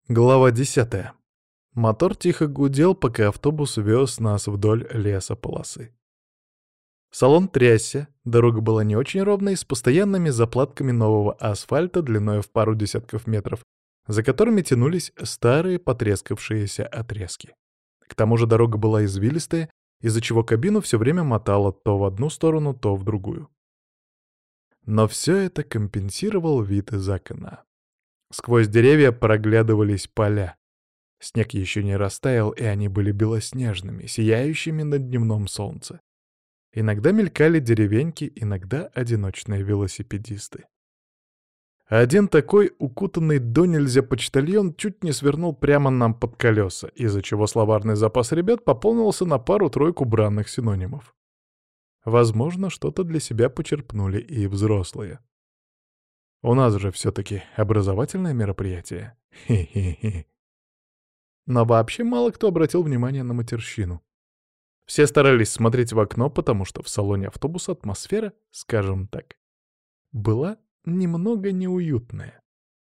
Глава 10. Мотор тихо гудел, пока автобус вез нас вдоль лесополосы. Салон трясся, дорога была не очень ровной, с постоянными заплатками нового асфальта длиной в пару десятков метров, за которыми тянулись старые потрескавшиеся отрезки. К тому же дорога была извилистая, из-за чего кабину все время мотало то в одну сторону, то в другую. Но все это компенсировал вид из окна. Сквозь деревья проглядывались поля. Снег еще не растаял, и они были белоснежными, сияющими на дневном солнце. Иногда мелькали деревеньки, иногда одиночные велосипедисты. Один такой, укутанный донельзя почтальон, чуть не свернул прямо нам под колеса, из-за чего словарный запас ребят пополнился на пару-тройку бранных синонимов. Возможно, что-то для себя почерпнули и взрослые. У нас же все-таки образовательное мероприятие. Хе-хе-хе. Но вообще мало кто обратил внимание на матерщину. Все старались смотреть в окно, потому что в салоне автобуса атмосфера, скажем так, была немного неуютная.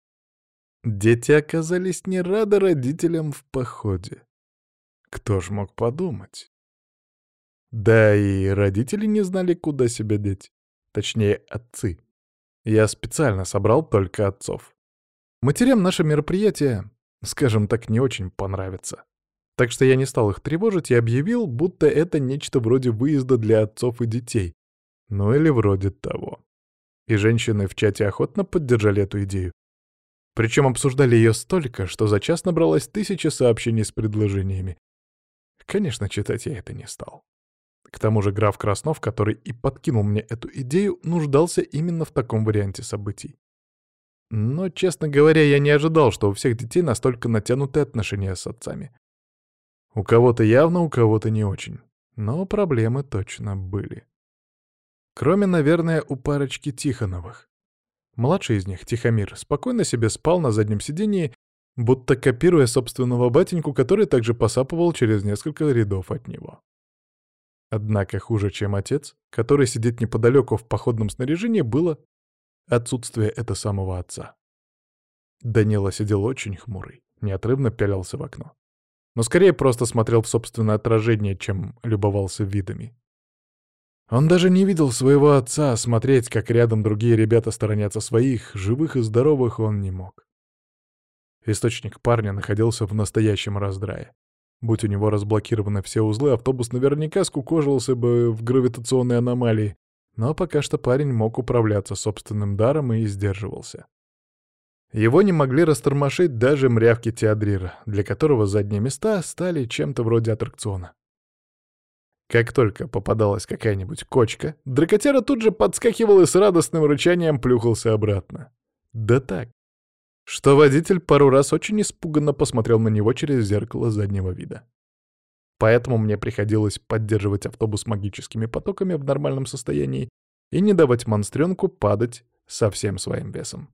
Дети оказались не рады родителям в походе. Кто ж мог подумать? Да и родители не знали, куда себя деть. Точнее, отцы. Я специально собрал только отцов. Матерям наше мероприятие, скажем так, не очень понравится. Так что я не стал их тревожить и объявил, будто это нечто вроде выезда для отцов и детей. Ну или вроде того. И женщины в чате охотно поддержали эту идею. Причем обсуждали ее столько, что за час набралось 1000 сообщений с предложениями. Конечно, читать я это не стал. К тому же граф Краснов, который и подкинул мне эту идею, нуждался именно в таком варианте событий. Но, честно говоря, я не ожидал, что у всех детей настолько натянутые отношения с отцами. У кого-то явно, у кого-то не очень. Но проблемы точно были. Кроме, наверное, у парочки Тихоновых. Младший из них, Тихомир, спокойно себе спал на заднем сидении, будто копируя собственного батеньку, который также посапывал через несколько рядов от него. Однако хуже, чем отец, который сидит неподалеку в походном снаряжении, было отсутствие этого самого отца. Данила сидел очень хмурый, неотрывно пялился в окно. Но скорее просто смотрел в собственное отражение, чем любовался видами. Он даже не видел своего отца, смотреть, как рядом другие ребята сторонятся своих, живых и здоровых, он не мог. Источник парня находился в настоящем раздрае. Будь у него разблокированы все узлы, автобус наверняка скукожился бы в гравитационной аномалии, но пока что парень мог управляться собственным даром и сдерживался. Его не могли растормошить даже мрявки Теодрира, для которого задние места стали чем-то вроде аттракциона. Как только попадалась какая-нибудь кочка, дракотяра тут же подскакивал и с радостным рычанием плюхался обратно. Да так, что водитель пару раз очень испуганно посмотрел на него через зеркало заднего вида. Поэтому мне приходилось поддерживать автобус магическими потоками в нормальном состоянии и не давать монстренку падать со всем своим весом.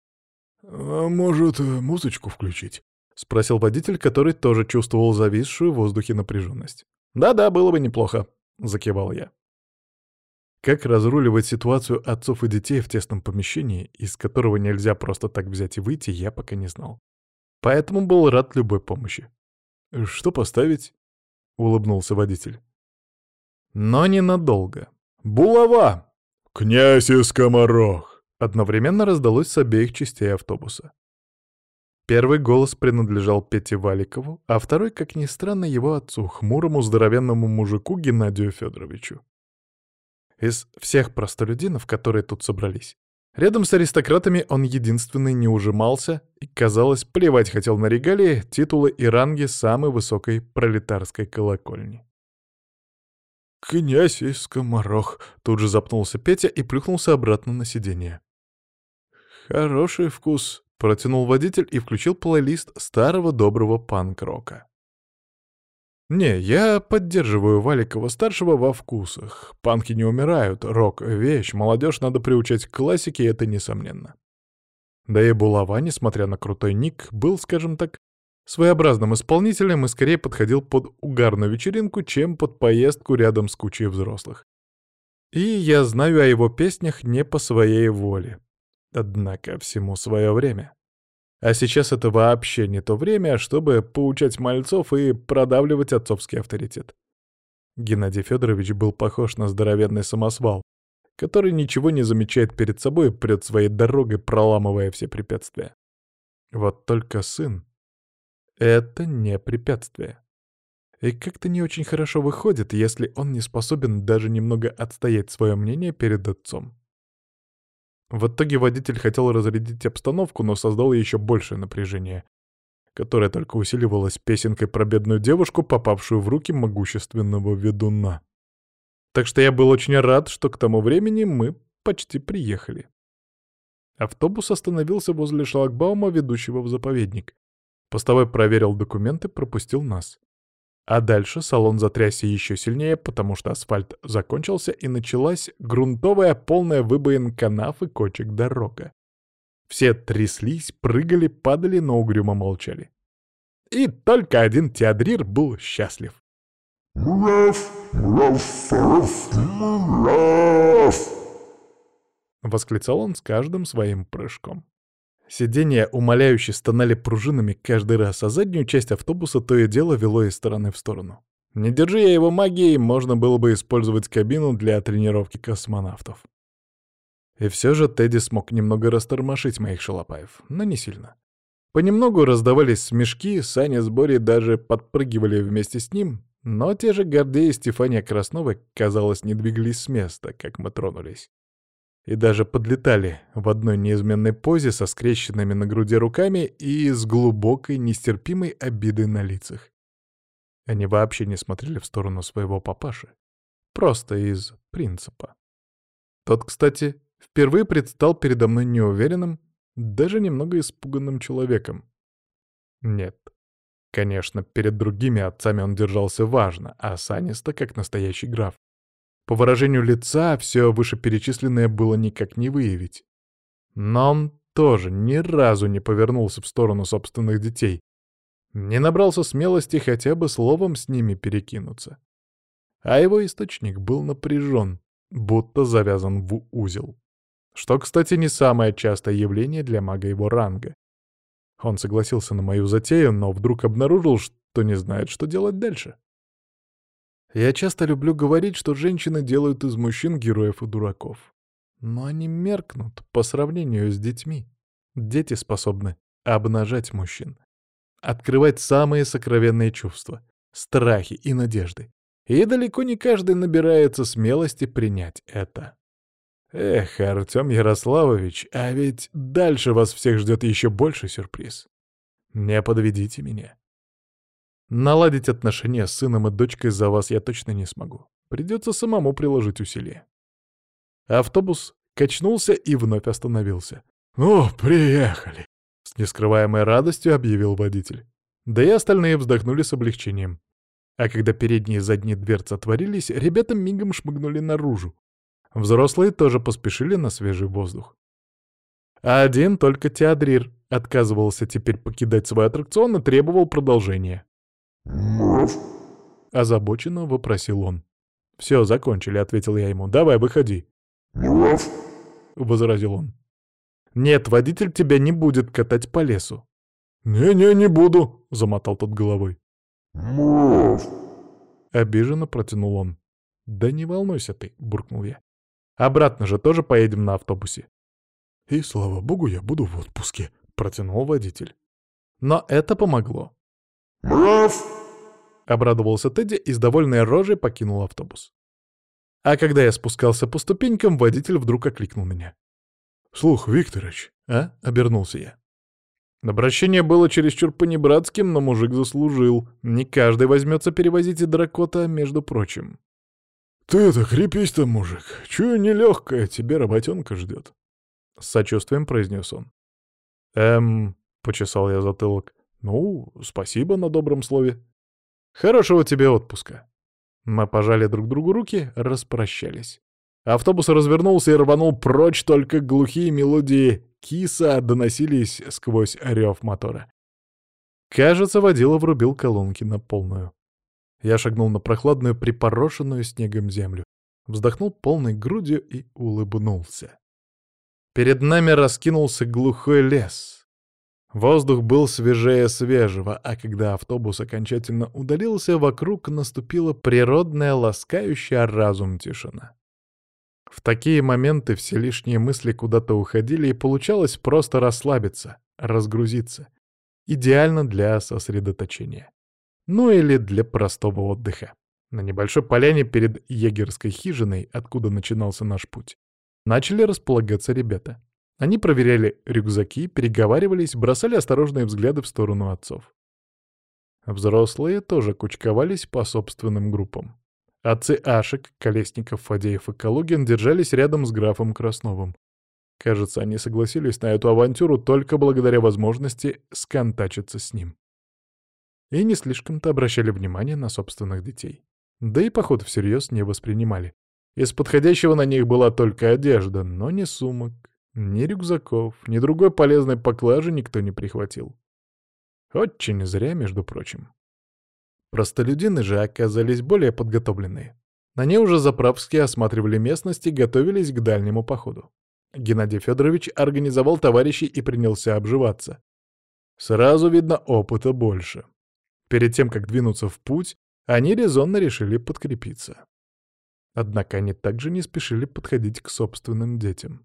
«А может, музычку включить?» — спросил водитель, который тоже чувствовал зависшую в воздухе напряженность. «Да-да, было бы неплохо», — закивал я. Как разруливать ситуацию отцов и детей в тесном помещении, из которого нельзя просто так взять и выйти, я пока не знал. Поэтому был рад любой помощи. «Что поставить?» — улыбнулся водитель. Но ненадолго. «Булава!» «Князь и скоморох!» Одновременно раздалось с обеих частей автобуса. Первый голос принадлежал Пете Валикову, а второй, как ни странно, его отцу, хмурому здоровенному мужику Геннадию Федоровичу. Из всех простолюдинов, которые тут собрались, рядом с аристократами он единственный не ужимался и, казалось, плевать хотел на регалии, титулы и ранги самой высокой пролетарской колокольни. «Князь и скоморох!» — тут же запнулся Петя и плюхнулся обратно на сиденье. «Хороший вкус», — протянул водитель и включил плейлист старого доброго панк-рока. «Не, я поддерживаю Валикова-старшего во вкусах. Панки не умирают, рок — вещь, молодежь надо приучать к классике, это несомненно». Да и Булава, несмотря на крутой ник, был, скажем так, своеобразным исполнителем и скорее подходил под угарную вечеринку, чем под поездку рядом с кучей взрослых. И я знаю о его песнях не по своей воле. Однако всему свое время. А сейчас это вообще не то время, чтобы поучать мальцов и продавливать отцовский авторитет. Геннадий Федорович был похож на здоровенный самосвал, который ничего не замечает перед собой и прет своей дорогой, проламывая все препятствия. Вот только сын — это не препятствие. И как-то не очень хорошо выходит, если он не способен даже немного отстоять свое мнение перед отцом. В итоге водитель хотел разрядить обстановку, но создал еще большее напряжение, которое только усиливалось песенкой про бедную девушку, попавшую в руки могущественного ведуна. Так что я был очень рад, что к тому времени мы почти приехали. Автобус остановился возле шлагбаума, ведущего в заповедник. Постовой проверил документы, пропустил нас. А дальше салон затрясся еще сильнее, потому что асфальт закончился, и началась грунтовая, полная выбоин канав и кочек дорога. Все тряслись, прыгали, падали, но угрюмо молчали. И только один Теодрир был счастлив. «Мураф, мураф, мураф, мураф!» — восклицал он с каждым своим прыжком. Сиденья умоляюще стонали пружинами каждый раз, а заднюю часть автобуса то и дело вело из стороны в сторону. Не держи я его магией, можно было бы использовать кабину для тренировки космонавтов. И все же Тедди смог немного растормошить моих шалопаев, но не сильно. Понемногу раздавались смешки, Саня с Борей даже подпрыгивали вместе с ним, но те же Гордей и Стефания Красновы, казалось, не двигались с места, как мы тронулись. И даже подлетали в одной неизменной позе со скрещенными на груди руками и с глубокой, нестерпимой обидой на лицах. Они вообще не смотрели в сторону своего папаши. Просто из принципа. Тот, кстати, впервые предстал передо мной неуверенным, даже немного испуганным человеком. Нет. Конечно, перед другими отцами он держался важно, а осанисто, как настоящий граф. По выражению лица все вышеперечисленное было никак не выявить. Но он тоже ни разу не повернулся в сторону собственных детей. Не набрался смелости хотя бы словом с ними перекинуться. А его источник был напряжен, будто завязан в узел. Что, кстати, не самое частое явление для мага его ранга. Он согласился на мою затею, но вдруг обнаружил, что не знает, что делать дальше. Я часто люблю говорить, что женщины делают из мужчин героев и дураков. Но они меркнут по сравнению с детьми. Дети способны обнажать мужчин, открывать самые сокровенные чувства, страхи и надежды. И далеко не каждый набирается смелости принять это. Эх, Артём Ярославович, а ведь дальше вас всех ждет еще больший сюрприз. Не подведите меня. Наладить отношения с сыном и дочкой за вас я точно не смогу. Придется самому приложить усилия. Автобус качнулся и вновь остановился. «Ну, приехали!» — с нескрываемой радостью объявил водитель. Да и остальные вздохнули с облегчением. А когда передние и задние дверцы отворились, ребята мигом шмыгнули наружу. Взрослые тоже поспешили на свежий воздух. А один только Теодрир отказывался теперь покидать свой аттракцион и требовал продолжения. «Мураф!» — озабоченно вопросил он. «Все, закончили», — ответил я ему. «Давай, выходи», «Мураф!» — возразил он. «Нет, водитель тебя не будет катать по лесу». «Не-не, не буду», — замотал тот головой. «Мураф!» — обиженно протянул он. «Да не волнуйся ты», — буркнул я. «Обратно же тоже поедем на автобусе». «И, слава богу, я буду в отпуске», — протянул водитель. Но это помогло. «Мураф!» — обрадовался Тедди и с довольной рожей покинул автобус. А когда я спускался по ступенькам, водитель вдруг окликнул меня. «Слух, Викторыч, а?» — обернулся я. Обращение было чересчур понебратским, но мужик заслужил. Не каждый возьмется перевозить и дракота, между прочим. «Ты это, крепись там, мужик. Чую, нелегкая, тебе работенка ждет», — с сочувствием произнес он. — почесал я затылок. «Ну, спасибо на добром слове. Хорошего тебе отпуска». Мы пожали друг другу руки, распрощались. Автобус развернулся и рванул прочь, только глухие мелодии киса доносились сквозь рев мотора. Кажется, водила врубил колонки на полную. Я шагнул на прохладную, припорошенную снегом землю, вздохнул полной грудью и улыбнулся. Перед нами раскинулся глухой лес. Воздух был свежее свежего, а когда автобус окончательно удалился, вокруг наступила природная, ласкающая разум тишина. В такие моменты все лишние мысли куда-то уходили, и получалось просто расслабиться, разгрузиться. Идеально для сосредоточения. Ну или для простого отдыха. На небольшой поляне перед егерской хижиной, откуда начинался наш путь, начали располагаться ребята. Они проверяли рюкзаки, переговаривались, бросали осторожные взгляды в сторону отцов. Взрослые тоже кучковались по собственным группам. Отцы Ашек, Колесников, Фадеев и Калугин держались рядом с графом Красновым. Кажется, они согласились на эту авантюру только благодаря возможности сконтачиться с ним. И не слишком-то обращали внимание на собственных детей. Да и поход всерьез не воспринимали. Из подходящего на них была только одежда, но ни сумок, ни рюкзаков, ни другой полезной поклажи никто не прихватил. Очень зря, между прочим. Простолюдины же оказались более подготовленные. Они уже заправски осматривали местность и готовились к дальнему походу. Геннадий Федорович организовал товарищей и принялся обживаться. Сразу видно, опыта больше. Перед тем, как двинуться в путь, они резонно решили подкрепиться. Однако они также не спешили подходить к собственным детям.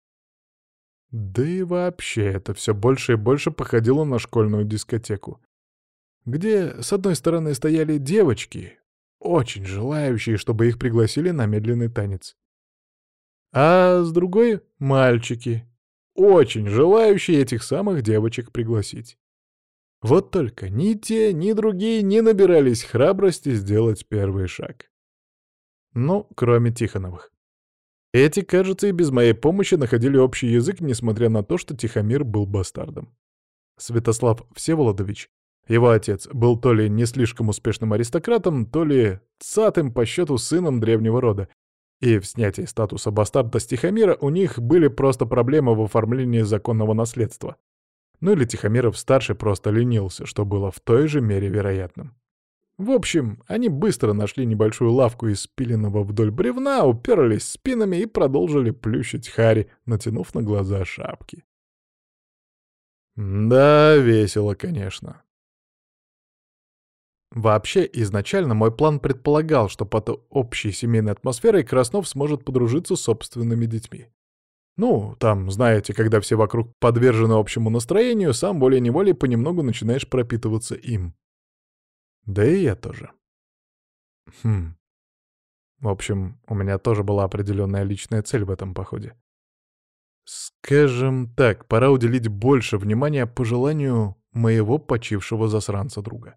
Да и вообще это все больше и больше походило на школьную дискотеку, где, с одной стороны, стояли девочки, очень желающие, чтобы их пригласили на медленный танец, а с другой — мальчики, очень желающие этих самых девочек пригласить. Вот только ни те, ни другие не набирались храбрости сделать первый шаг. Ну, кроме Тихоновых. Эти, кажется, и без моей помощи находили общий язык, несмотря на то, что Тихомир был бастардом. Святослав Всеволодович, его отец, был то ли не слишком успешным аристократом, то ли цатым по счету сыном древнего рода, и в снятии статуса бастарда с Тихомира у них были просто проблемы в оформлении законного наследства. Ну или Тихомиров-старший просто ленился, что было в той же мере вероятным. В общем, они быстро нашли небольшую лавку из спиленного вдоль бревна, уперлись спинами и продолжили плющить хари, натянув на глаза шапки. Да, весело, конечно. Вообще, изначально мой план предполагал, что под общей семейной атмосферой Краснов сможет подружиться с собственными детьми. Ну, там, знаете, когда все вокруг подвержены общему настроению, сам волей-неволей понемногу начинаешь пропитываться им. Да и я тоже. В общем, у меня тоже была определенная личная цель в этом походе. Скажем так, пора уделить больше внимания пожеланию моего почившего засранца друга.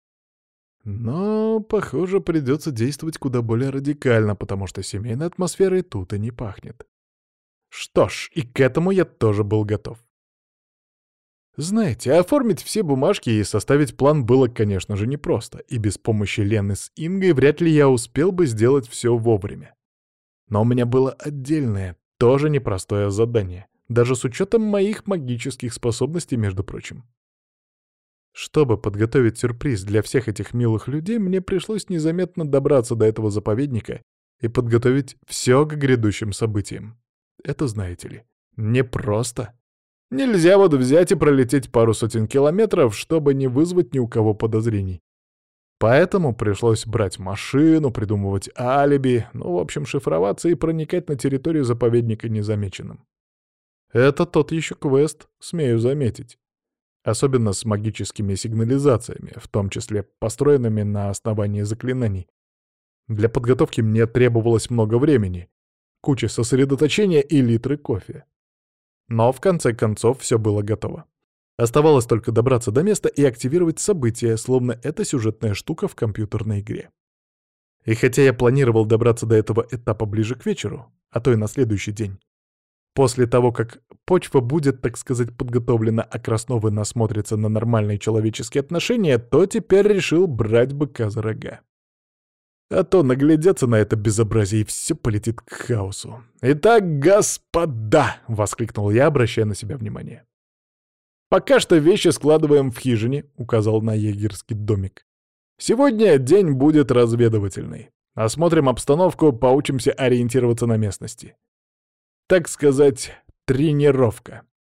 Но, похоже, придется действовать куда более радикально, потому что семейной атмосферой тут и не пахнет. Что ж, и к этому я тоже был готов. Знаете, оформить все бумажки и составить план было, конечно же, непросто, и без помощи Лены с Ингой вряд ли я успел бы сделать все вовремя. Но у меня было отдельное, тоже непростое задание, даже с учетом моих магических способностей, между прочим. Чтобы подготовить сюрприз для всех этих милых людей, мне пришлось незаметно добраться до этого заповедника и подготовить все к грядущим событиям. Это, знаете ли, непросто. Нельзя вот взять и пролететь пару сотен километров, чтобы не вызвать ни у кого подозрений. Поэтому пришлось брать машину, придумывать алиби, ну, в общем, шифроваться и проникать на территорию заповедника незамеченным. Это тот еще квест, смею заметить. Особенно с магическими сигнализациями, в том числе построенными на основании заклинаний. Для подготовки мне требовалось много времени, куча сосредоточения и литры кофе. Но в конце концов все было готово. Оставалось только добраться до места и активировать события, словно это сюжетная штука в компьютерной игре. И хотя я планировал добраться до этого этапа ближе к вечеру, а то и на следующий день, после того, как почва будет, так сказать, подготовлена, а Красновы насмотрятся на нормальные человеческие отношения, то теперь решил брать быка за рога. А то наглядятся на это безобразие, и все полетит к хаосу. «Итак, господа!» — воскликнул я, обращая на себя внимание. «Пока что вещи складываем в хижине», — указал на егерский домик. «Сегодня день будет разведывательный. Осмотрим обстановку, поучимся ориентироваться на местности. Так сказать, тренировка.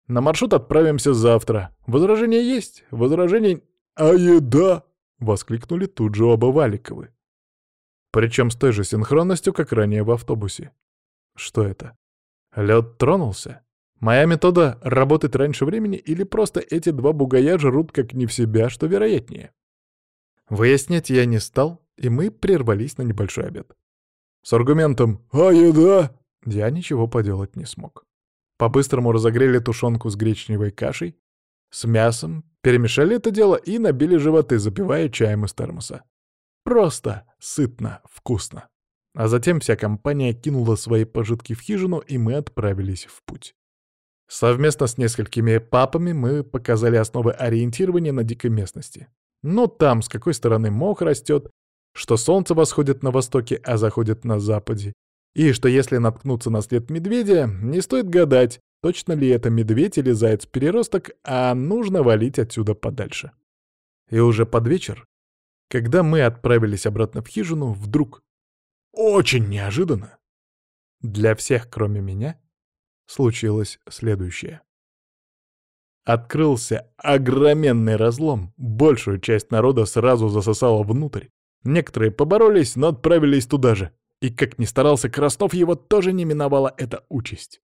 На маршрут отправимся завтра. Возражения есть? Возражений... А еда? Воскликнули тут же оба Валиковы. Причем с той же синхронностью, как ранее в автобусе. Что это? Лед тронулся? Моя метода работает раньше времени или просто эти два бугая жрут как не в себя, что вероятнее? Выяснять я не стал, и мы прервались на небольшой обед. С аргументом «А еда?» я ничего поделать не смог. По-быстрому разогрели тушенку с гречневой кашей, с мясом, перемешали это дело и набили животы, запивая чаем из термоса. Просто, сытно, вкусно. А затем вся компания кинула свои пожитки в хижину, и мы отправились в путь. Совместно с несколькими папами мы показали основы ориентирования на дикой местности. Ну там, с какой стороны мох растет, что солнце восходит на востоке, а заходит на западе, и что если наткнуться на след медведя, не стоит гадать, точно ли это медведь или заяц-переросток, а нужно валить отсюда подальше. И уже под вечер, когда мы отправились обратно в хижину, вдруг, очень неожиданно, для всех, кроме меня, случилось следующее. Открылся огроменный разлом, большую часть народа сразу засосало внутрь. Некоторые поборолись, но отправились туда же. И как ни старался Краснов, его тоже не миновала эта участь.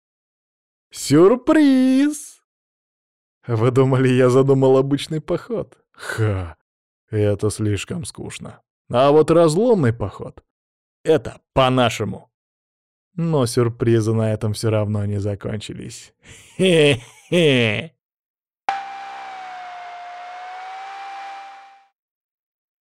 Сюрприз! Вы думали, я задумал обычный поход? Ха, это слишком скучно. А вот разломный поход — это по-нашему. Но сюрпризы на этом все равно не закончились. Хе-хе!